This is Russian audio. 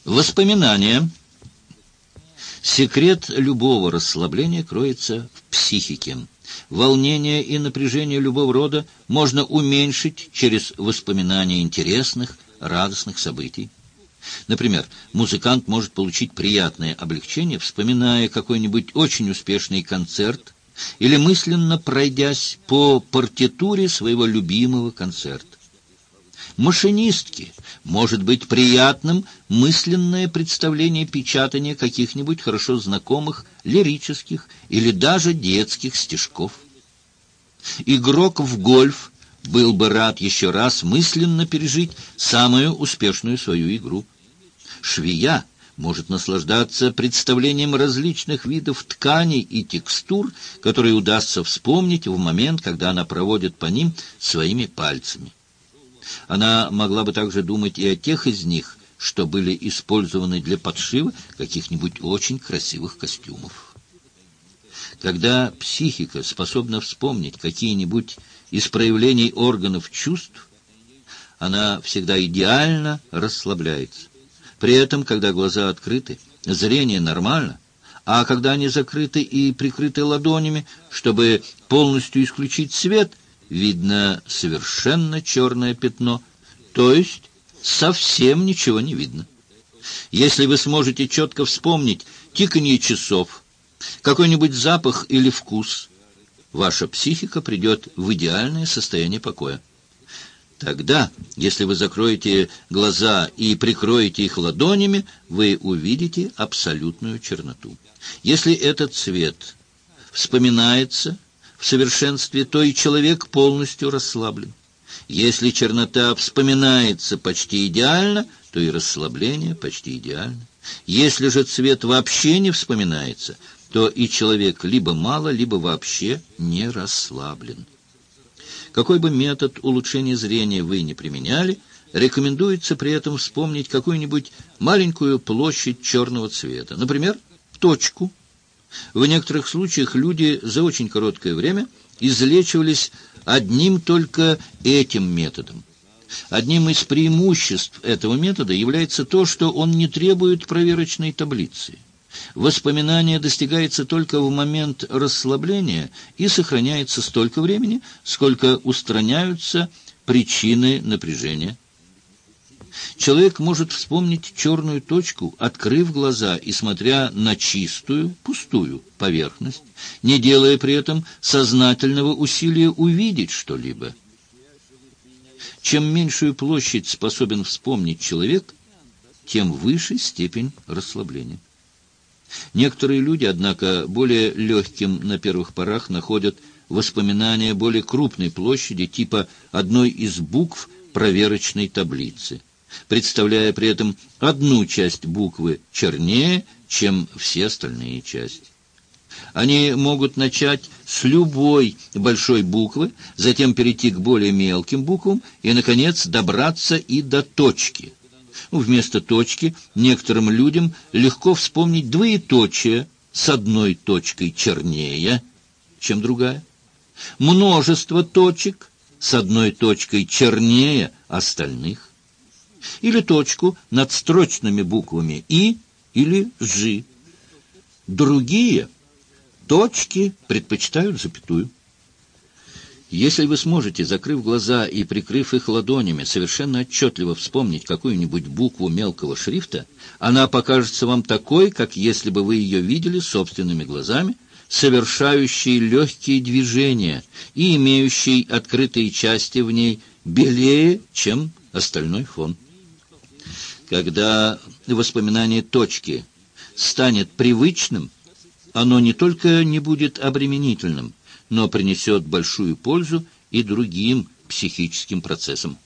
Воспоминания. Секрет любого расслабления кроется в психике. Волнение и напряжение любого рода можно уменьшить через воспоминания интересных, радостных событий. Например, музыкант может получить приятное облегчение, вспоминая какой-нибудь очень успешный концерт или мысленно пройдясь по партитуре своего любимого концерта. Машинистке может быть приятным мысленное представление печатания каких-нибудь хорошо знакомых лирических или даже детских стишков. Игрок в гольф был бы рад еще раз мысленно пережить самую успешную свою игру. Швея может наслаждаться представлением различных видов тканей и текстур, которые удастся вспомнить в момент, когда она проводит по ним своими пальцами. Она могла бы также думать и о тех из них, что были использованы для подшива каких-нибудь очень красивых костюмов. Когда психика способна вспомнить какие-нибудь из проявлений органов чувств, она всегда идеально расслабляется. При этом, когда глаза открыты, зрение нормально, а когда они закрыты и прикрыты ладонями, чтобы полностью исключить свет, видно совершенно черное пятно, то есть совсем ничего не видно. Если вы сможете четко вспомнить тиканье часов, какой-нибудь запах или вкус, ваша психика придет в идеальное состояние покоя. Тогда, если вы закроете глаза и прикроете их ладонями, вы увидите абсолютную черноту. Если этот цвет вспоминается в совершенстве, то и человек полностью расслаблен. Если чернота вспоминается почти идеально, то и расслабление почти идеально. Если же цвет вообще не вспоминается, то и человек либо мало, либо вообще не расслаблен. Какой бы метод улучшения зрения вы ни применяли, рекомендуется при этом вспомнить какую-нибудь маленькую площадь черного цвета, например, точку. В некоторых случаях люди за очень короткое время излечивались одним только этим методом. Одним из преимуществ этого метода является то, что он не требует проверочной таблицы. Воспоминание достигается только в момент расслабления и сохраняется столько времени, сколько устраняются причины напряжения. Человек может вспомнить черную точку, открыв глаза и смотря на чистую, пустую поверхность, не делая при этом сознательного усилия увидеть что-либо. Чем меньшую площадь способен вспомнить человек, тем выше степень расслабления. Некоторые люди, однако, более легким на первых порах находят воспоминания более крупной площади, типа одной из букв проверочной таблицы, представляя при этом одну часть буквы чернее, чем все остальные части. Они могут начать с любой большой буквы, затем перейти к более мелким буквам и, наконец, добраться и до точки. Вместо точки некоторым людям легко вспомнить двоеточие с одной точкой чернее, чем другая, множество точек с одной точкой чернее остальных, или точку над строчными буквами «и» или «ж». Другие точки предпочитают запятую. Если вы сможете, закрыв глаза и прикрыв их ладонями, совершенно отчетливо вспомнить какую-нибудь букву мелкого шрифта, она покажется вам такой, как если бы вы ее видели собственными глазами, совершающей легкие движения и имеющей открытые части в ней белее, чем остальной фон. Когда воспоминание точки станет привычным, оно не только не будет обременительным, но принесет большую пользу и другим психическим процессам.